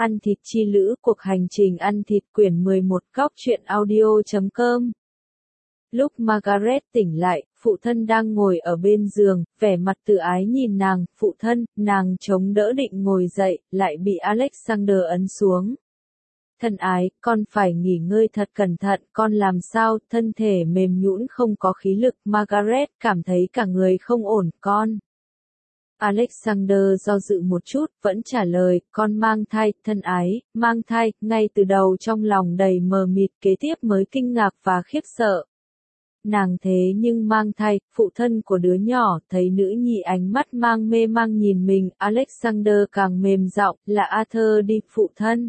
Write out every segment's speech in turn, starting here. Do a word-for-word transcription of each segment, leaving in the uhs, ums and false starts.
Ăn thịt chi lữ, cuộc hành trình ăn thịt quyển mười một góc truyện audio chấm com. Lúc Margaret tỉnh lại, phụ thân đang ngồi ở bên giường, vẻ mặt tự ái nhìn nàng, phụ thân, nàng chống đỡ định ngồi dậy, lại bị Alexander ấn xuống. Thân ái, con phải nghỉ ngơi thật cẩn thận, con làm sao, thân thể mềm nhũn không có khí lực, Margaret cảm thấy cả người không ổn, con. Alexander do dự một chút, vẫn trả lời, con mang thai, thân ái, mang thai, ngay từ đầu trong lòng đầy mờ mịt, kế tiếp mới kinh ngạc và khiếp sợ. Nàng thế nhưng mang thai, phụ thân của đứa nhỏ, thấy nữ nhi ánh mắt mang mê mang nhìn mình, Alexander càng mềm giọng, là Arthur đi, phụ thân.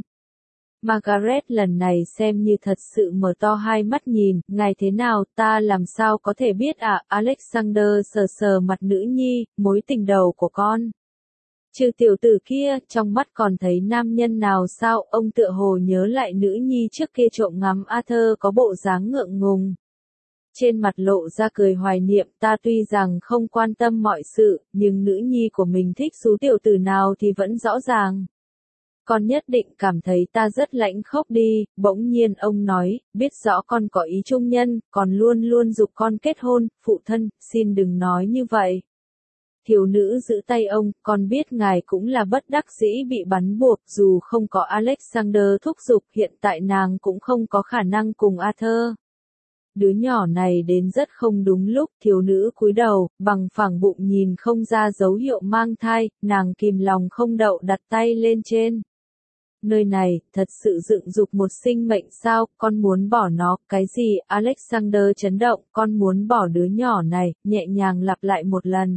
Margaret lần này xem như thật sự mở to hai mắt nhìn, ngài thế nào, ta làm sao có thể biết à, Alexander sờ sờ mặt nữ nhi, mối tình đầu của con. Trừ tiểu tử kia, trong mắt còn thấy nam nhân nào sao, ông tựa hồ nhớ lại nữ nhi trước kia trộm ngắm Arthur có bộ dáng ngượng ngùng. Trên mặt lộ ra cười hoài niệm, ta tuy rằng không quan tâm mọi sự, nhưng nữ nhi của mình thích số tiểu tử nào thì vẫn rõ ràng. Con nhất định cảm thấy ta rất lãnh khốc đi, bỗng nhiên ông nói, biết rõ con có ý trung nhân, còn luôn luôn giục con kết hôn, phụ thân, xin đừng nói như vậy. Thiếu nữ giữ tay ông, con biết ngài cũng là bất đắc dĩ bị bắn buộc, dù không có Alexander thúc giục, hiện tại nàng cũng không có khả năng cùng Arthur. Đứa nhỏ này đến rất không đúng lúc, thiếu nữ cúi đầu, bằng phẳng bụng nhìn không ra dấu hiệu mang thai, nàng kìm lòng không đậu đặt tay lên trên. Nơi này, thật sự dựng dục một sinh mệnh sao, con muốn bỏ nó, cái gì, Alexander chấn động, con muốn bỏ đứa nhỏ này, nhẹ nhàng lặp lại một lần.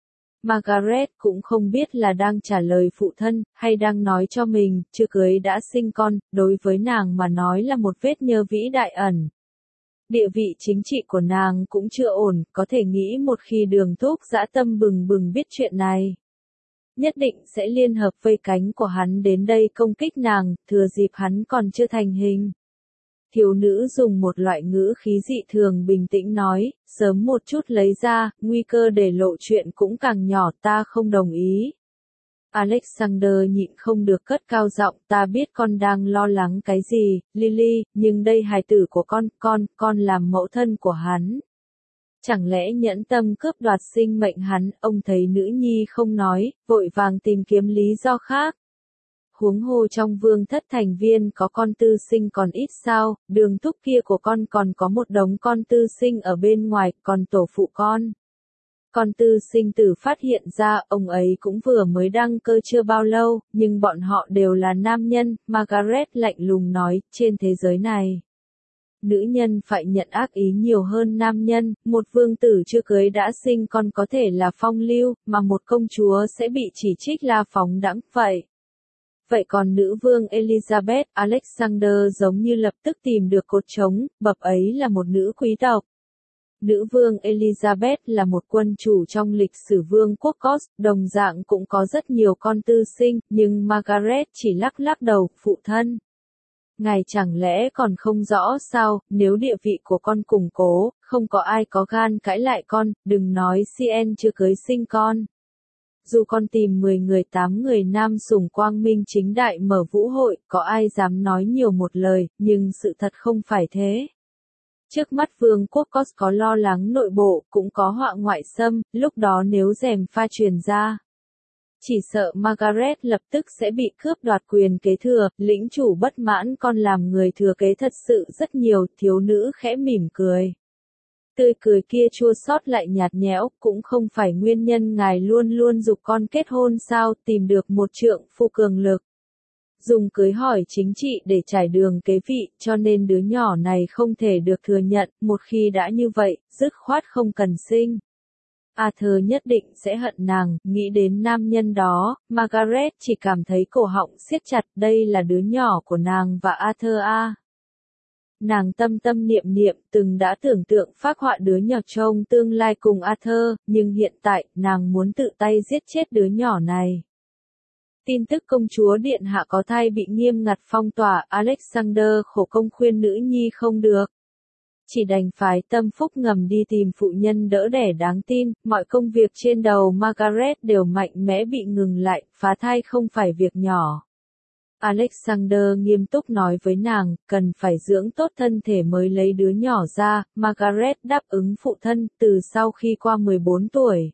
Margaret cũng không biết là đang trả lời phụ thân, hay đang nói cho mình, chưa cưới đã sinh con, đối với nàng mà nói là một vết nhơ vĩ đại ẩn. Địa vị chính trị của nàng cũng chưa ổn, có thể nghĩ một khi Đường Thúc dã tâm bừng bừng biết chuyện này. Nhất định sẽ liên hợp vây cánh của hắn đến đây công kích nàng, thừa dịp hắn còn chưa thành hình. Thiếu nữ dùng một loại ngữ khí dị thường bình tĩnh nói, sớm một chút lấy ra, nguy cơ để lộ chuyện cũng càng nhỏ, ta không đồng ý. Alexander nhịn không được cất cao giọng, ta biết con đang lo lắng cái gì, Lily, nhưng đây hài tử của con, con, con làm mẫu thân của hắn. Chẳng lẽ nhẫn tâm cướp đoạt sinh mệnh hắn, ông thấy nữ nhi không nói, vội vàng tìm kiếm lý do khác. Huống hồ trong vương thất thành viên có con tư sinh còn ít sao, Đường Thúc kia của con còn có một đống con tư sinh ở bên ngoài, còn tổ phụ con. Con tư sinh tử phát hiện ra, ông ấy cũng vừa mới đăng cơ chưa bao lâu, nhưng bọn họ đều là nam nhân, Margaret lạnh lùng nói, trên thế giới này. Nữ nhân phải nhận ác ý nhiều hơn nam nhân, một vương tử chưa cưới đã sinh con có thể là phong lưu, mà một công chúa sẽ bị chỉ trích là phóng đãng, vậy. Vậy còn nữ vương Elizabeth, Alexander giống như lập tức tìm được cột trống, bập ấy là một nữ quý tộc. Nữ vương Elizabeth là một quân chủ trong lịch sử vương quốc Scott, đồng dạng cũng có rất nhiều con tư sinh, nhưng Margaret chỉ lắc lắc đầu, phụ thân. Ngài chẳng lẽ còn không rõ sao, nếu địa vị của con củng cố, không có ai có gan cãi lại con, đừng nói xê en chưa cưới sinh con. Dù con tìm mười người tám người nam sủng quang minh chính đại mở vũ hội, có ai dám nói nhiều một lời, nhưng sự thật không phải thế. Trước mắt vương quốc Scott có lo lắng nội bộ, cũng có họa ngoại xâm, lúc đó nếu gièm pha truyền ra. Chỉ sợ Margaret lập tức sẽ bị cướp đoạt quyền kế thừa, lĩnh chủ bất mãn con làm người thừa kế thật sự rất nhiều, thiếu nữ khẽ mỉm cười. Tươi cười kia chua xót lại nhạt nhẽo, cũng không phải nguyên nhân ngài luôn luôn giục con kết hôn sao, tìm được một trượng phu cường lực. Dùng cưới hỏi chính trị để trải đường kế vị, cho nên đứa nhỏ này không thể được thừa nhận, một khi đã như vậy, dứt khoát không cần sinh. Arthur nhất định sẽ hận nàng, nghĩ đến nam nhân đó, Margaret chỉ cảm thấy cổ họng siết chặt, đây là đứa nhỏ của nàng và Arthur a. Nàng tâm tâm niệm niệm từng đã tưởng tượng phác họa đứa nhỏ trong tương lai cùng Arthur, nhưng hiện tại, nàng muốn tự tay giết chết đứa nhỏ này. Tin tức công chúa điện hạ có thai bị nghiêm ngặt phong tỏa, Alexander khổ công khuyên nữ nhi không được. Chỉ đành phái tâm phúc ngầm đi tìm phụ nhân đỡ đẻ đáng tin, mọi công việc trên đầu Margaret đều mạnh mẽ bị ngừng lại, phá thai không phải việc nhỏ. Alexander nghiêm túc nói với nàng, cần phải dưỡng tốt thân thể mới lấy đứa nhỏ ra. Margaret đáp ứng phụ thân, từ sau khi qua mười bốn tuổi.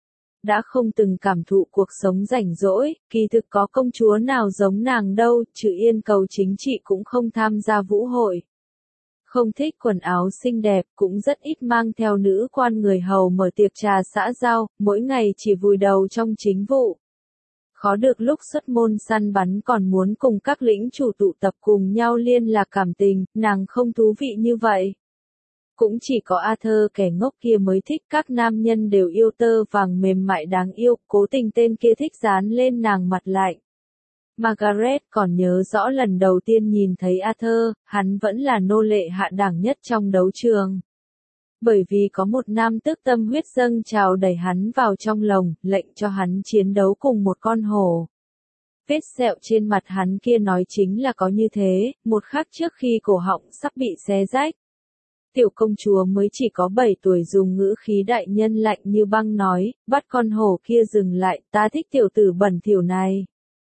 Đã không từng cảm thụ cuộc sống rảnh rỗi, kỳ thực có công chúa nào giống nàng đâu, trừ yên cầu chính trị cũng không tham gia vũ hội. Không thích quần áo xinh đẹp, cũng rất ít mang theo nữ quan người hầu mở tiệc trà xã giao, mỗi ngày chỉ vùi đầu trong chính vụ. Khó được lúc xuất môn săn bắn còn muốn cùng các lĩnh chủ tụ tập cùng nhau liên lạc cảm tình, nàng không thú vị như vậy. Cũng chỉ có Arthur kẻ ngốc kia mới thích, các nam nhân đều yêu tơ vàng mềm mại đáng yêu, cố tình tên kia thích dán lên nàng mặt lạnh. Margaret còn nhớ rõ lần đầu tiên nhìn thấy Arthur, hắn vẫn là nô lệ hạ đẳng nhất trong đấu trường. Bởi vì có một nam tước tâm huyết dâng trào đẩy hắn vào trong lồng, lệnh cho hắn chiến đấu cùng một con hổ. Vết sẹo trên mặt hắn kia nói chính là có như thế, một khắc trước khi cổ họng sắp bị xé rách. Tiểu công chúa mới chỉ có bảy tuổi dùng ngữ khí đại nhân lạnh như băng nói, bắt con hổ kia dừng lại, ta thích tiểu tử bẩn thỉu này.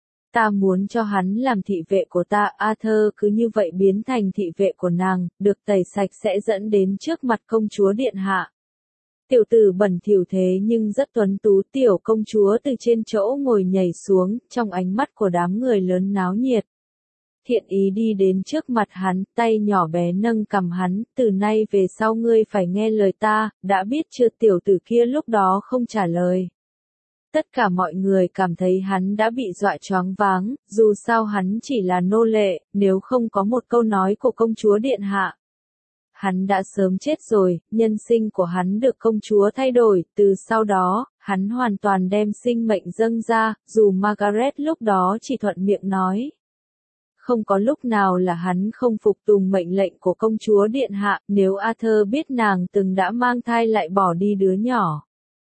Ta muốn cho hắn làm thị vệ của ta. Arthur cứ như vậy biến thành thị vệ của nàng, được tẩy sạch sẽ dẫn đến trước mặt công chúa điện hạ. Tiểu tử bẩn thỉu thế nhưng rất tuấn tú. Tiểu công chúa từ trên chỗ ngồi nhảy xuống, trong ánh mắt của đám người lớn náo nhiệt. Thiện ý đi đến trước mặt hắn, tay nhỏ bé nâng cằm hắn, từ nay về sau ngươi phải nghe lời ta, đã biết chưa? Tiểu tử kia lúc đó không trả lời. Tất cả mọi người cảm thấy hắn đã bị dọa choáng váng, dù sao hắn chỉ là nô lệ, nếu không có một câu nói của công chúa điện hạ. Hắn đã sớm chết rồi, nhân sinh của hắn được công chúa thay đổi, từ sau đó, hắn hoàn toàn đem sinh mệnh dâng ra, dù Margaret lúc đó chỉ thuận miệng nói. Không có lúc nào là hắn không phục tùng mệnh lệnh của công chúa điện hạ, nếu Arthur biết nàng từng đã mang thai lại bỏ đi đứa nhỏ.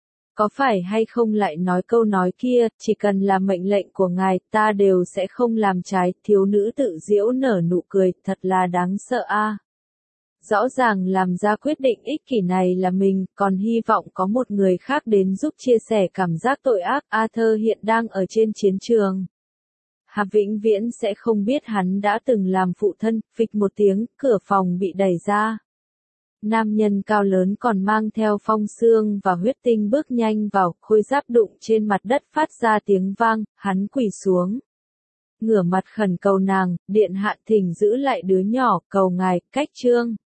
Có phải hay không lại nói câu nói kia, chỉ cần là mệnh lệnh của ngài, ta đều sẽ không làm trái. Thiếu nữ tự giễu nở nụ cười, thật là đáng sợ a. Rõ ràng làm ra quyết định ích kỷ này là mình, còn hy vọng có một người khác đến giúp chia sẻ cảm giác tội ác. Arthur hiện đang ở trên chiến trường. Hà vĩnh viễn sẽ không biết hắn đã từng làm phụ thân. Phịch một tiếng, cửa phòng bị đẩy ra. Nam nhân cao lớn còn mang theo phong xương và huyết tinh bước nhanh vào, khôi giáp đụng trên mặt đất phát ra tiếng vang, hắn quỳ xuống. Ngửa mặt khẩn cầu nàng, điện hạ thỉnh giữ lại đứa nhỏ, cầu ngài, cách trương.